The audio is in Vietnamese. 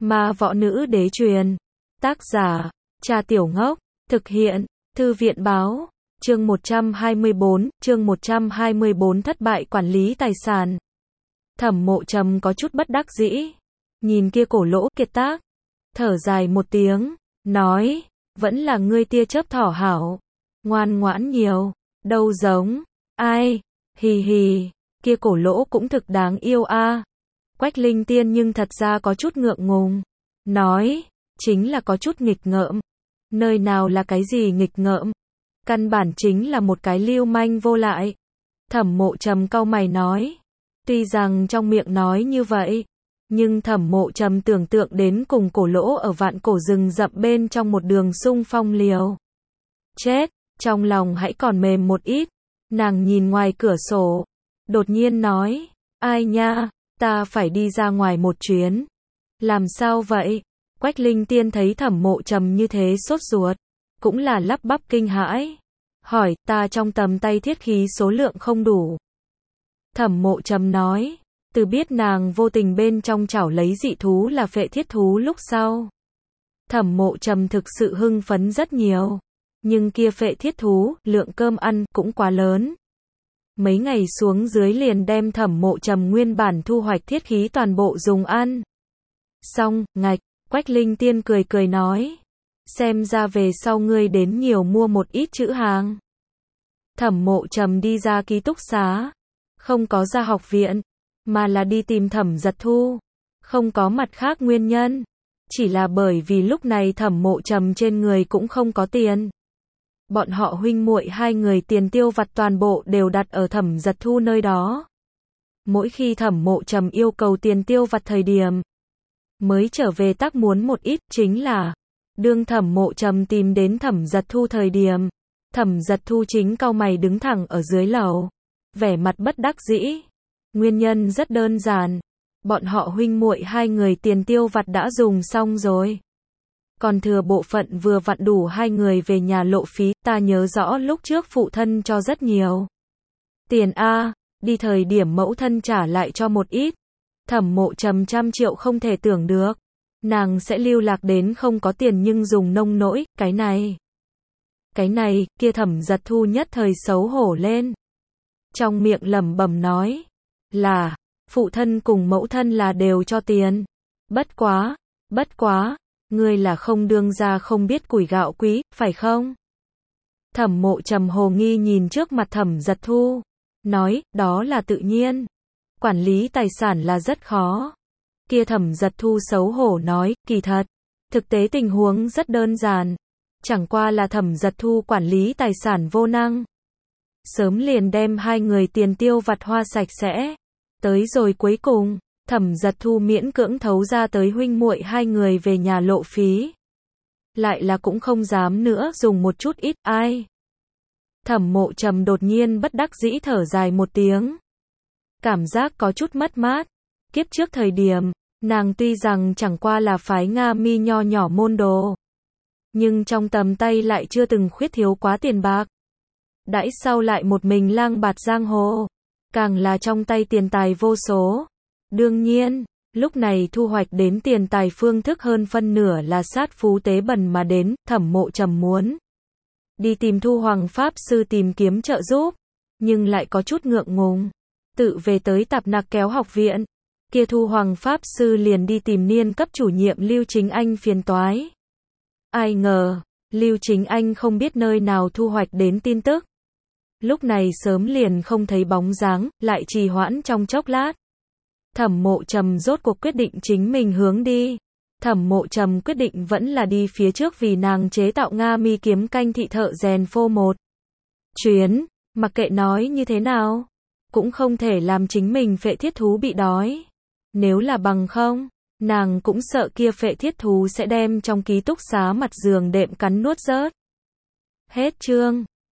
Ma võ nữ đế truyền. Tác giả, Trà Tiểu Ngốc. Thực hiện, Thư viện báo. Chương 124, thất bại quản lý tài sản. Thẩm Mộ Trầm có chút bất đắc dĩ. Nhìn kia cổ lỗ kiệt tác. Thở dài một tiếng, nói, vẫn là ngươi tia chớp thỏ hảo. Ngoan ngoãn nhiều, đâu giống. Ai, hì hì, kia cổ lỗ cũng thực đáng yêu a. Quách Linh Tiên nhưng thật ra có chút ngượng ngùng. Nói, chính là có chút nghịch ngợm. Nơi nào là cái gì nghịch ngợm? Căn bản chính là một cái lưu manh vô lại. Thẩm Mộ Trầm cau mày nói. Tuy rằng trong miệng nói như vậy, nhưng Thẩm Mộ Trầm tưởng tượng đến cùng cổ lỗ ở vạn cổ rừng rậm bên trong một đường xung phong liều chết, trong lòng hãy còn mềm một ít. Nàng nhìn ngoài cửa sổ, đột nhiên nói, ai nha, ta phải đi ra ngoài một chuyến. Làm sao vậy? Quách Linh Tiên thấy Thẩm Mộ Trầm như thế sốt ruột, cũng là lắp bắp kinh hãi. Hỏi, ta trong tầm tay thiết khí số lượng không đủ. Thẩm Mộ Trầm nói, từ biết nàng vô tình bên trong chảo lấy dị thú là phệ thiết thú lúc sau. Thẩm Mộ Trầm thực sự hưng phấn rất nhiều. Nhưng kia phệ thiết thú, lượng cơm ăn cũng quá lớn. Mấy ngày xuống dưới liền đem Thẩm Mộ Trầm nguyên bản thu hoạch thiết khí toàn bộ dùng ăn. Xong, ngạch, Quách Linh Tiên cười cười nói. Xem ra về sau ngươi đến nhiều mua một ít chữ hàng. Thẩm Mộ Trầm đi ra ký túc xá. Không có ra học viện, mà là đi tìm Thẩm Giật Thu. Không có mặt khác nguyên nhân. Chỉ là bởi vì lúc này Thẩm Mộ Trầm trên người cũng không có tiền. Bọn họ huynh muội hai người tiền tiêu vặt toàn bộ đều đặt ở Thẩm Giật Thu nơi đó. Mỗi khi Thẩm Mộ Trầm yêu cầu tiền tiêu vặt thời điểm, mới trở về tác muốn một ít, chính là đương Thẩm Mộ Trầm tìm đến Thẩm Giật Thu thời điểm, Thẩm Giật Thu chính cau mày đứng thẳng ở dưới lầu, vẻ mặt bất đắc dĩ. Nguyên nhân rất đơn giản, bọn họ huynh muội hai người tiền tiêu vặt đã dùng xong rồi. Còn thừa bộ phận vừa vặn đủ hai người về nhà lộ phí, ta nhớ rõ lúc trước phụ thân cho rất nhiều tiền a, đi thời điểm mẫu thân trả lại cho một ít. Thẩm Mộ Trầm 100 triệu không thể tưởng được, nàng sẽ lưu lạc đến không có tiền nhưng dùng nông nỗi, cái này, kia Thẩm Giật Thu nhất thời xấu hổ lên. Trong miệng lẩm bẩm nói, là, phụ thân cùng mẫu thân là đều cho tiền. Bất quá, ngươi là không đương gia không biết củi gạo quý, phải không? Thẩm Mộ Trầm hồ nghi nhìn trước mặt Thẩm Giật Thu, nói, đó là tự nhiên. Quản lý tài sản là rất khó. Kia Thẩm Giật Thu xấu hổ nói, kỳ thật, thực tế tình huống rất đơn giản. Chẳng qua là Thẩm Giật Thu quản lý tài sản vô năng. Sớm liền đem hai người tiền tiêu vặt hoa sạch sẽ. Tới rồi cuối cùng, Thẩm Giật Thu miễn cưỡng thấu ra tới huynh muội hai người về nhà lộ phí. Lại là cũng không dám nữa dùng một chút ít, ai. Thẩm Mộ Trầm đột nhiên bất đắc dĩ thở dài một tiếng. Cảm giác có chút mất mát. Kiếp trước thời điểm, nàng tuy rằng chẳng qua là phái Nga Mi nho nhỏ môn đồ, nhưng trong tầm tay lại chưa từng khuyết thiếu quá tiền bạc. Đãi sau lại một mình lang bạt giang hồ, càng là trong tay tiền tài vô số. Đương nhiên, lúc này thu hoạch đến tiền tài phương thức hơn phân nửa là sát phú tế bần mà đến. Thẩm Mộ Trầm muốn đi tìm Thu Hoàng Pháp Sư tìm kiếm trợ giúp, nhưng lại có chút ngượng ngùng. Tự về tới Tạp Nạc Kéo học viện, kia Thu Hoàng Pháp Sư liền đi tìm niên cấp chủ nhiệm Lưu Chính Anh phiền toái. Ai ngờ, Lưu Chính Anh không biết nơi nào thu hoạch đến tin tức. Lúc này sớm liền không thấy bóng dáng, lại trì hoãn trong chốc lát. Thẩm Mộ Trầm rốt cuộc quyết định chính mình hướng đi. Thẩm Mộ Trầm quyết định vẫn là đi phía trước vì nàng chế tạo Nga Mi kiếm canh thị thợ rèn phô một chuyến, mặc kệ nói như thế nào, cũng không thể làm chính mình phệ thiết thú bị đói. Nếu là bằng không, nàng cũng sợ kia phệ thiết thú sẽ đem trong ký túc xá mặt giường đệm cắn nuốt rớt. Hết chương.